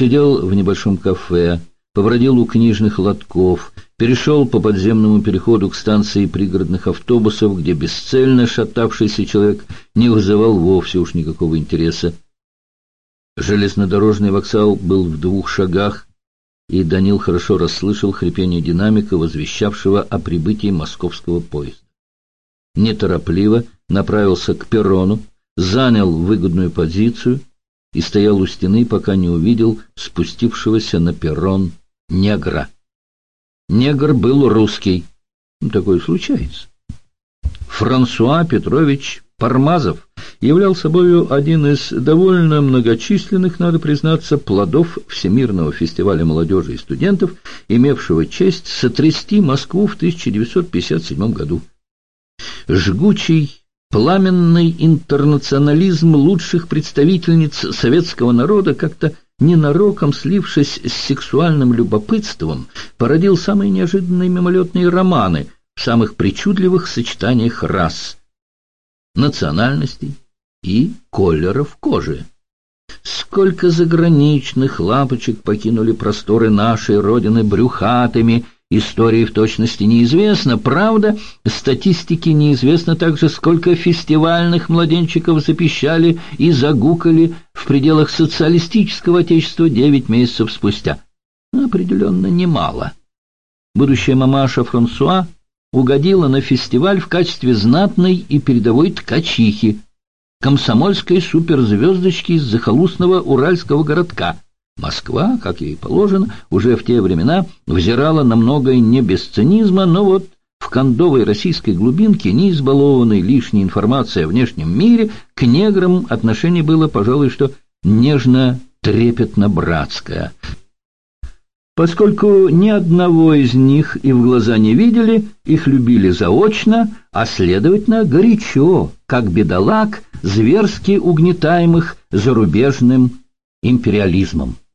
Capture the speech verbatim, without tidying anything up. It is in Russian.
Посидел в небольшом кафе, побродил у книжных лотков, перешел по подземному переходу к станции пригородных автобусов, где бесцельно шатавшийся человек не вызывал вовсе уж никакого интереса. Железнодорожный вокзал был в двух шагах, и Данил хорошо расслышал хрипение динамика, возвещавшего о прибытии московского поезда. Неторопливо направился к перрону, занял выгодную позицию и стоял у стены, пока не увидел спустившегося на перрон негра. Негр был русский. Такое случается. Франсуа Петрович Пармазов являл собою один из довольно многочисленных, надо признаться, плодов Всемирного фестиваля молодежи и студентов, имевшего честь сотрясти Москву в тысяча девятьсот пятьдесят седьмом году. Жгучий, пламенный интернационализм лучших представительниц советского народа, как-то ненароком слившись с сексуальным любопытством, породил самые неожиданные мимолетные романы в самых причудливых сочетаниях рас, национальностей и колеров кожи. Сколько заграничных лапочек покинули просторы нашей родины брюхатыми, истории в точности неизвестно, правда, статистики неизвестно также, сколько фестивальных младенчиков запищали и загукали в пределах социалистического отечества девять месяцев спустя. Определенно немало. Будущая мамаша Франсуа угодила на фестиваль в качестве знатной и передовой ткачихи, комсомольской суперзвездочки из захолустного уральского городка. Москва, как ей положено, уже в те времена взирала на многое не без цинизма, но вот в кондовой российской глубинке, не избалованной лишней информацией о внешнем мире, к неграм отношение было, пожалуй, что нежно-трепетно-братское. Поскольку ни одного из них и в глаза не видели, их любили заочно, а, следовательно, горячо, как бедолаг, зверски угнетаемых зарубежным империализмом.